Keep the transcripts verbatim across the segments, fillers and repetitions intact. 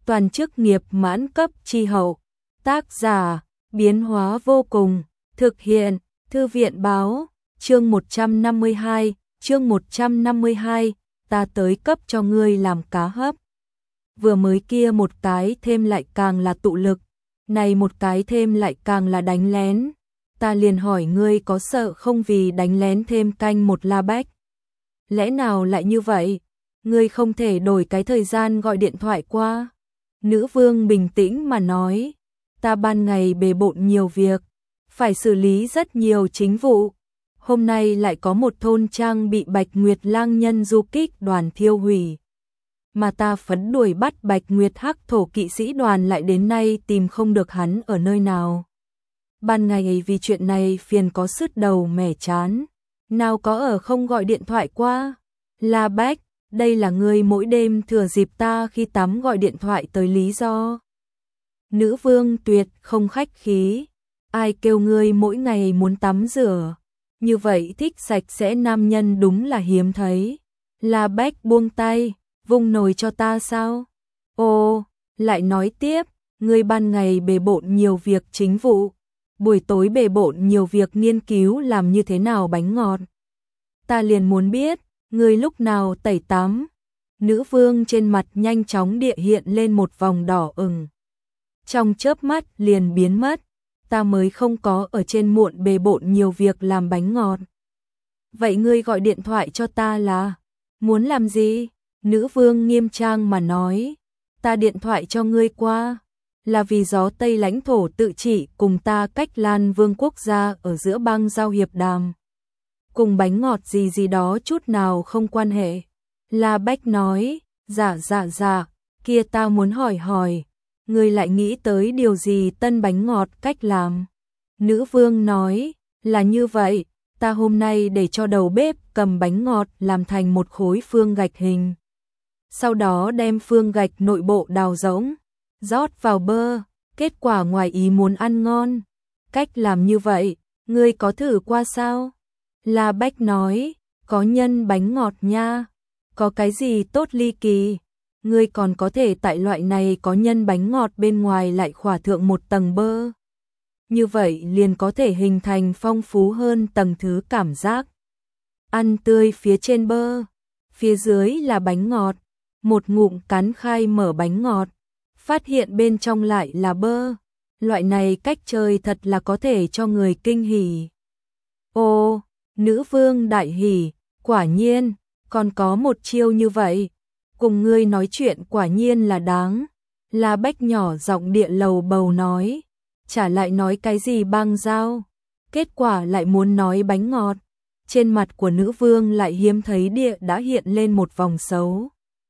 toàn chức nghiệp mãn cấp chi hậu. Tác giả, biến hóa vô cùng, thực hiện, Thư viện báo, chương một trăm năm mươi hai, chương một trăm năm mươi hai, ta tới cấp cho ngươi làm cá hấp. Vừa mới kia một cái thêm lại càng là tụ lực, này một cái thêm lại càng là đánh lén. Ta liền hỏi ngươi có sợ không vì đánh lén thêm canh một la bách? Lẽ nào lại như vậy? Ngươi không thể đổi cái thời gian gọi điện thoại qua? Nữ vương bình tĩnh mà nói, ta ban ngày bề bộn nhiều việc, phải xử lý rất nhiều chính vụ. Hôm nay lại có một thôn trang bị Bạch Nguyệt lang nhân du kích đoàn thiêu hủy. Mà ta phấn đuổi bắt Bạch Nguyệt hắc thổ kỵ sĩ đoàn lại đến nay tìm không được hắn ở nơi nào. Ban ngày vì chuyện này phiền có sứt đầu mẻ chán, nào có ở không gọi điện thoại qua. La Bách, đây là ngươi mỗi đêm thừa dịp ta khi tắm gọi điện thoại tới lý do. Nữ vương tuyệt không khách khí, ai kêu ngươi mỗi ngày muốn tắm rửa, như vậy thích sạch sẽ nam nhân đúng là hiếm thấy. La Bách buông tay, vung nồi cho ta sao? Ô, lại nói tiếp, ngươi ban ngày bề bộn nhiều việc chính vụ, buổi tối bề bộn nhiều việc nghiên cứu làm như thế nào bánh ngọt. Ta liền muốn biết, ngươi lúc nào tẩy tắm? Nữ vương trên mặt nhanh chóng địa hiện lên một vòng đỏ ửng. Trong chớp mắt liền biến mất, ta mới không có ở trên muộn bề bộn nhiều việc làm bánh ngọt. Vậy ngươi gọi điện thoại cho ta là muốn làm gì? Nữ vương nghiêm trang mà nói, ta điện thoại cho ngươi qua là vì gió Tây lãnh thổ tự trị cùng ta cách Lan Vương quốc gia ở giữa bang giao hiệp đàm. Cùng bánh ngọt gì gì đó chút nào không quan hệ. La Bách nói, dạ dạ dạ, kia ta muốn hỏi hỏi, ngươi lại nghĩ tới điều gì tân bánh ngọt cách làm? Nữ vương nói, là như vậy, ta hôm nay để cho đầu bếp cầm bánh ngọt làm thành một khối phương gạch hình. Sau đó đem phương gạch nội bộ đào rỗng, rót vào bơ, kết quả ngoài ý muốn ăn ngon. Cách làm như vậy, ngươi có thử qua sao? La Bách nói, có nhân bánh ngọt nha, có cái gì tốt ly kỳ, ngươi còn có thể tại loại này có nhân bánh ngọt bên ngoài lại khỏa thượng một tầng bơ. Như vậy liền có thể hình thành phong phú hơn tầng thứ cảm giác. Ăn tươi phía trên bơ, phía dưới là bánh ngọt, một ngụm cắn khai mở bánh ngọt, phát hiện bên trong lại là bơ. Loại này cách chơi thật là có thể cho người kinh hỉ. Ô, nữ vương đại hỉ, quả nhiên, còn có một chiêu như vậy. Cùng ngươi nói chuyện quả nhiên là đáng. La Bách nhỏ giọng địa lầu bầu nói, chả lại nói cái gì băng dao, kết quả lại muốn nói bánh ngọt. Trên mặt của nữ vương lại hiếm thấy địa đã hiện lên một vòng xấu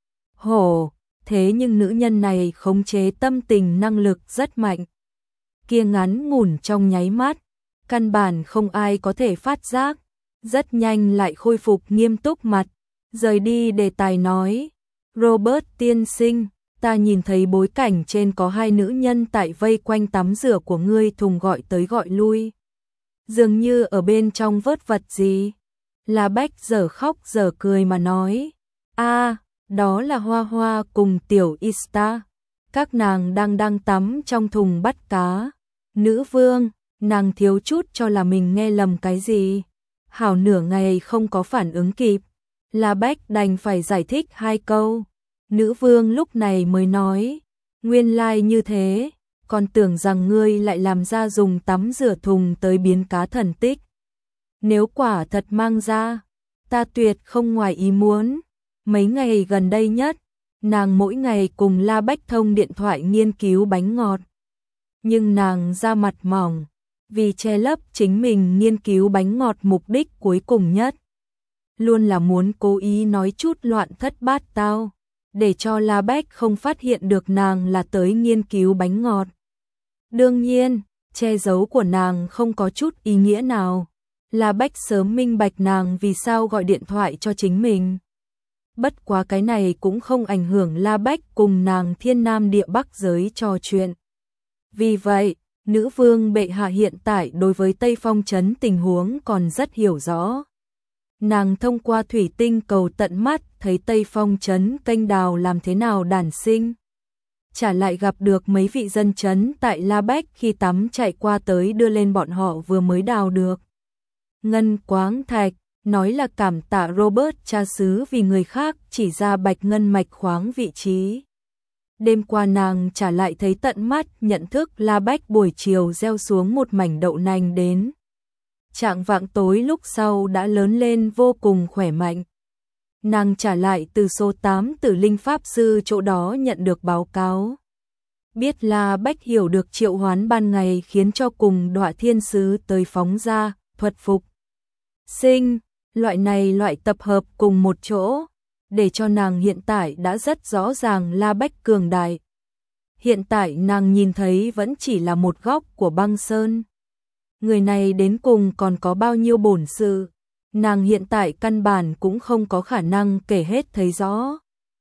hổ, thế nhưng nữ nhân này khống chế tâm tình năng lực rất mạnh. Kia ngắn ngủn trong nháy mắt, căn bản không ai có thể phát giác, rất nhanh lại khôi phục nghiêm túc mặt, rời đi đề tài nói, Robert tiên sinh, ta nhìn thấy bối cảnh trên có hai nữ nhân tại vây quanh tắm rửa của ngươi thùng gọi tới gọi lui. Dường như ở bên trong vớt vật gì. La Bách giờ khóc giờ cười mà nói, a, đó là Hoa Hoa cùng tiểu Ista, các nàng đang đang tắm trong thùng bắt cá. Nữ vương, nàng thiếu chút cho là mình nghe lầm cái gì. Hảo nửa ngày không có phản ứng kịp, La Bách đành phải giải thích hai câu. Nữ vương lúc này mới nói, nguyên lai like như thế, còn tưởng rằng ngươi lại làm ra dùng tắm rửa thùng tới biến cá thần tích. Nếu quả thật mang ra, ta tuyệt không ngoài ý muốn. Mấy ngày gần đây nhất, nàng mỗi ngày cùng La Bách thông điện thoại nghiên cứu bánh ngọt. Nhưng nàng ra mặt mỏng, vì che lấp chính mình nghiên cứu bánh ngọt mục đích cuối cùng nhất. Luôn là muốn cố ý nói chút loạn thất bát tao, để cho La Bách không phát hiện được nàng là tới nghiên cứu bánh ngọt. Đương nhiên, che giấu của nàng không có chút ý nghĩa nào. La Bách sớm minh bạch nàng vì sao gọi điện thoại cho chính mình. Bất quá cái này cũng không ảnh hưởng La Bách cùng nàng thiên nam địa bắc giới trò chuyện. Vì vậy, nữ vương bệ hạ hiện tại đối với Tây Phong trấn tình huống còn rất hiểu rõ. Nàng thông qua thủy tinh cầu tận mắt thấy Tây Phong trấn kênh đào làm thế nào đản sinh. chả lại gặp được mấy vị dân chấn tại La Bách khi tắm chạy qua tới đưa lên bọn họ vừa mới đào được. Ngân quáng thạch, nói là cảm tạ Robert cha xứ vì người khác chỉ ra bạch ngân mạch khoáng vị trí. Đêm qua nàng trả lại thấy tận mắt nhận thức La Bách buổi chiều gieo xuống một mảnh đậu nành đến. Trạng vạng tối lúc sau đã lớn lên vô cùng khỏe mạnh. Nàng trả lại từ số tám Tử Linh Pháp Sư chỗ đó nhận được báo cáo. Biết La Bách hiểu được triệu hoán ban ngày khiến cho cùng đọa thiên sứ tới phóng ra, thuật phục. Sinh, loại này loại tập hợp cùng một chỗ, để cho nàng hiện tại đã rất rõ ràng La Bách cường đại. Hiện tại nàng nhìn thấy vẫn chỉ là một góc của băng sơn. Người này đến cùng còn có bao nhiêu bổn sự, nàng hiện tại căn bản cũng không có khả năng kể hết thấy rõ.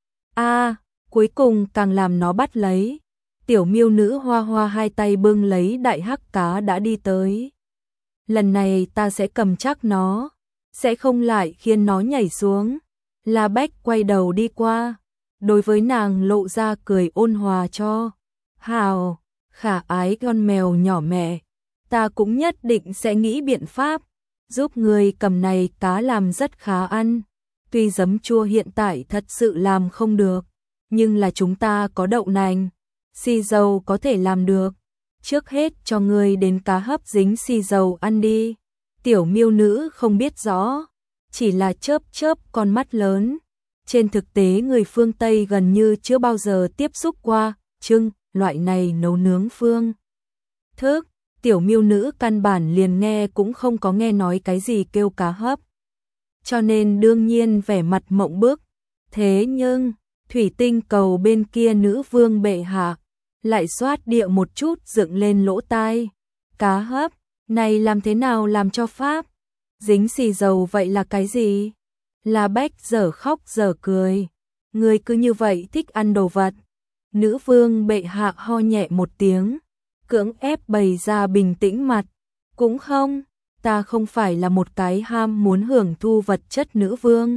A, à, cuối cùng càng làm nó bắt lấy. Tiểu miêu nữ Hoa Hoa hai tay bưng lấy đại hắc cá đã đi tới. Lần này ta sẽ cầm chắc nó, sẽ không lại khiến nó nhảy xuống. La Bách quay đầu đi qua, đối với nàng lộ ra cười ôn hòa cho. Hào, khả ái con mèo nhỏ mẹ, ta cũng nhất định sẽ nghĩ biện pháp, giúp người cầm này cá làm rất khá ăn. Tuy giấm chua hiện tại thật sự làm không được, nhưng là chúng ta có đậu nành, xì dầu có thể làm được. Trước hết cho người đến cá hấp dính xì dầu ăn đi. Tiểu miêu nữ không biết rõ, chỉ là chớp chớp con mắt lớn. Trên thực tế người phương Tây gần như chưa bao giờ tiếp xúc qua trưng loại này nấu nướng phương thức. Tiểu miêu nữ căn bản liền nghe cũng không có nghe nói cái gì kêu cá hấp, cho nên đương nhiên vẻ mặt mộng bức. Thế nhưng thủy tinh cầu bên kia nữ vương bệ hạ lại xoát địa một chút dựng lên lỗ tai. Cá hấp này làm thế nào làm cho pháp? Dính xì dầu vậy là cái gì? La Bách dở khóc dở cười. Người cứ như vậy thích ăn đồ vật. Nữ vương bệ hạ ho nhẹ một tiếng, cưỡng ép bày ra bình tĩnh mặt. Cũng không, ta không phải là một cái ham muốn hưởng thu vật chất nữ vương.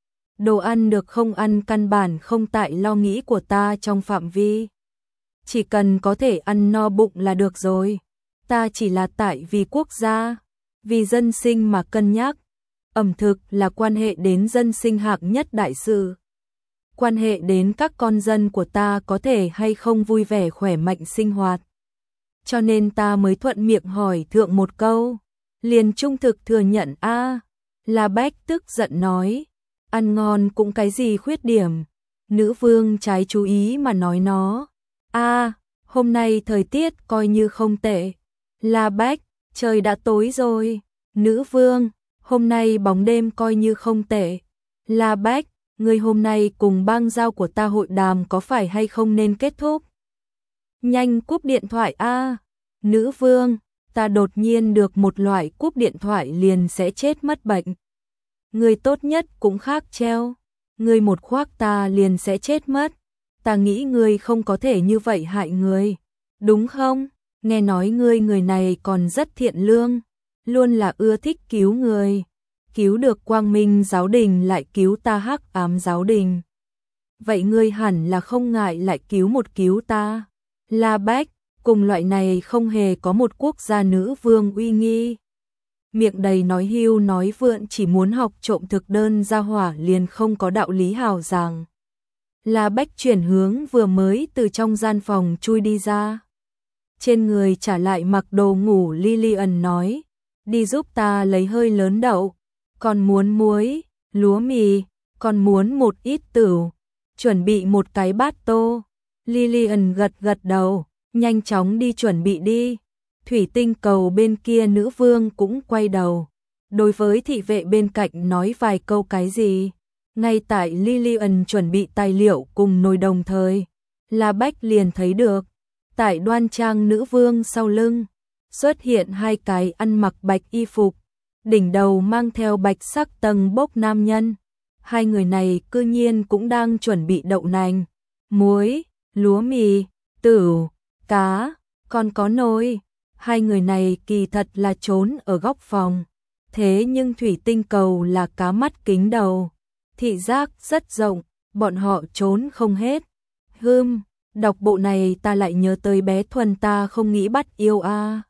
Đồ ăn được không ăn căn bản không tại lo nghĩ của ta trong phạm vi. Chỉ cần có thể ăn no bụng là được rồi. Ta chỉ là tại vì quốc gia, vì dân sinh mà cân nhắc. Ẩm thực là quan hệ đến dân sinh hạng nhất đại sự. Quan hệ đến các con dân của ta có thể hay không vui vẻ khỏe mạnh sinh hoạt. Cho nên ta mới thuận miệng hỏi thượng một câu. Liền trung thực thừa nhận a. À, La Bách tức giận nói. Ăn ngon cũng cái gì khuyết điểm. Nữ vương trái chú ý mà nói nó. A, à, hôm nay thời tiết coi như không tệ. La Bách, trời đã tối rồi. Nữ vương, hôm nay bóng đêm coi như không tệ. La Bách, người hôm nay cùng bang giao của ta hội đàm có phải hay không nên kết thúc? Nhanh cúp điện thoại a. À. Nữ vương, ta đột nhiên được một loại cúp điện thoại liền sẽ chết mất bệnh. Người tốt nhất cũng khác treo. Người một khoác ta liền sẽ chết mất. Ta nghĩ ngươi không có thể như vậy hại người. Đúng không? Nghe nói ngươi người này còn rất thiện lương. Luôn là ưa thích cứu người. Cứu được Quang Minh giáo đình lại cứu ta Hắc Ám giáo đình. Vậy ngươi hẳn là không ngại lại cứu một cứu ta. La Bách, cùng loại này không hề có một quốc gia nữ vương uy nghi. Miệng đầy nói hưu nói vượn chỉ muốn học trộm thực đơn ra hỏa liền không có đạo lý hào giảng. La Bách chuyển hướng vừa mới từ trong gian phòng chui đi ra. Trên người trả lại mặc đồ ngủ Lillian nói. Đi giúp ta lấy hơi lớn đậu. Còn muốn muối, lúa mì, còn muốn một ít tửu. Chuẩn bị một cái bát tô. Lillian gật gật đầu. Nhanh chóng đi chuẩn bị đi. Thủy tinh cầu bên kia nữ vương cũng quay đầu. Đối với thị vệ bên cạnh nói vài câu cái gì. Ngay tại Lillian chuẩn bị tài liệu cùng nồi đồng thời. La Bách liền thấy được. Tại đoan trang nữ vương sau lưng. Xuất hiện hai cái ăn mặc bạch y phục. Đỉnh đầu mang theo bạch sắc tầng bốc nam nhân. Hai người này cư nhiên cũng đang chuẩn bị đậu nành, muối, lúa mì, tửu, cá, còn có nồi. Hai người này kỳ thật là trốn ở góc phòng. Thế nhưng thủy tinh cầu là cá mắt kính đầu. Thị giác rất rộng, bọn họ trốn không hết. Hưm, Đọc bộ này ta lại nhớ tới bé Thuần ta không nghĩ bắt yêu a.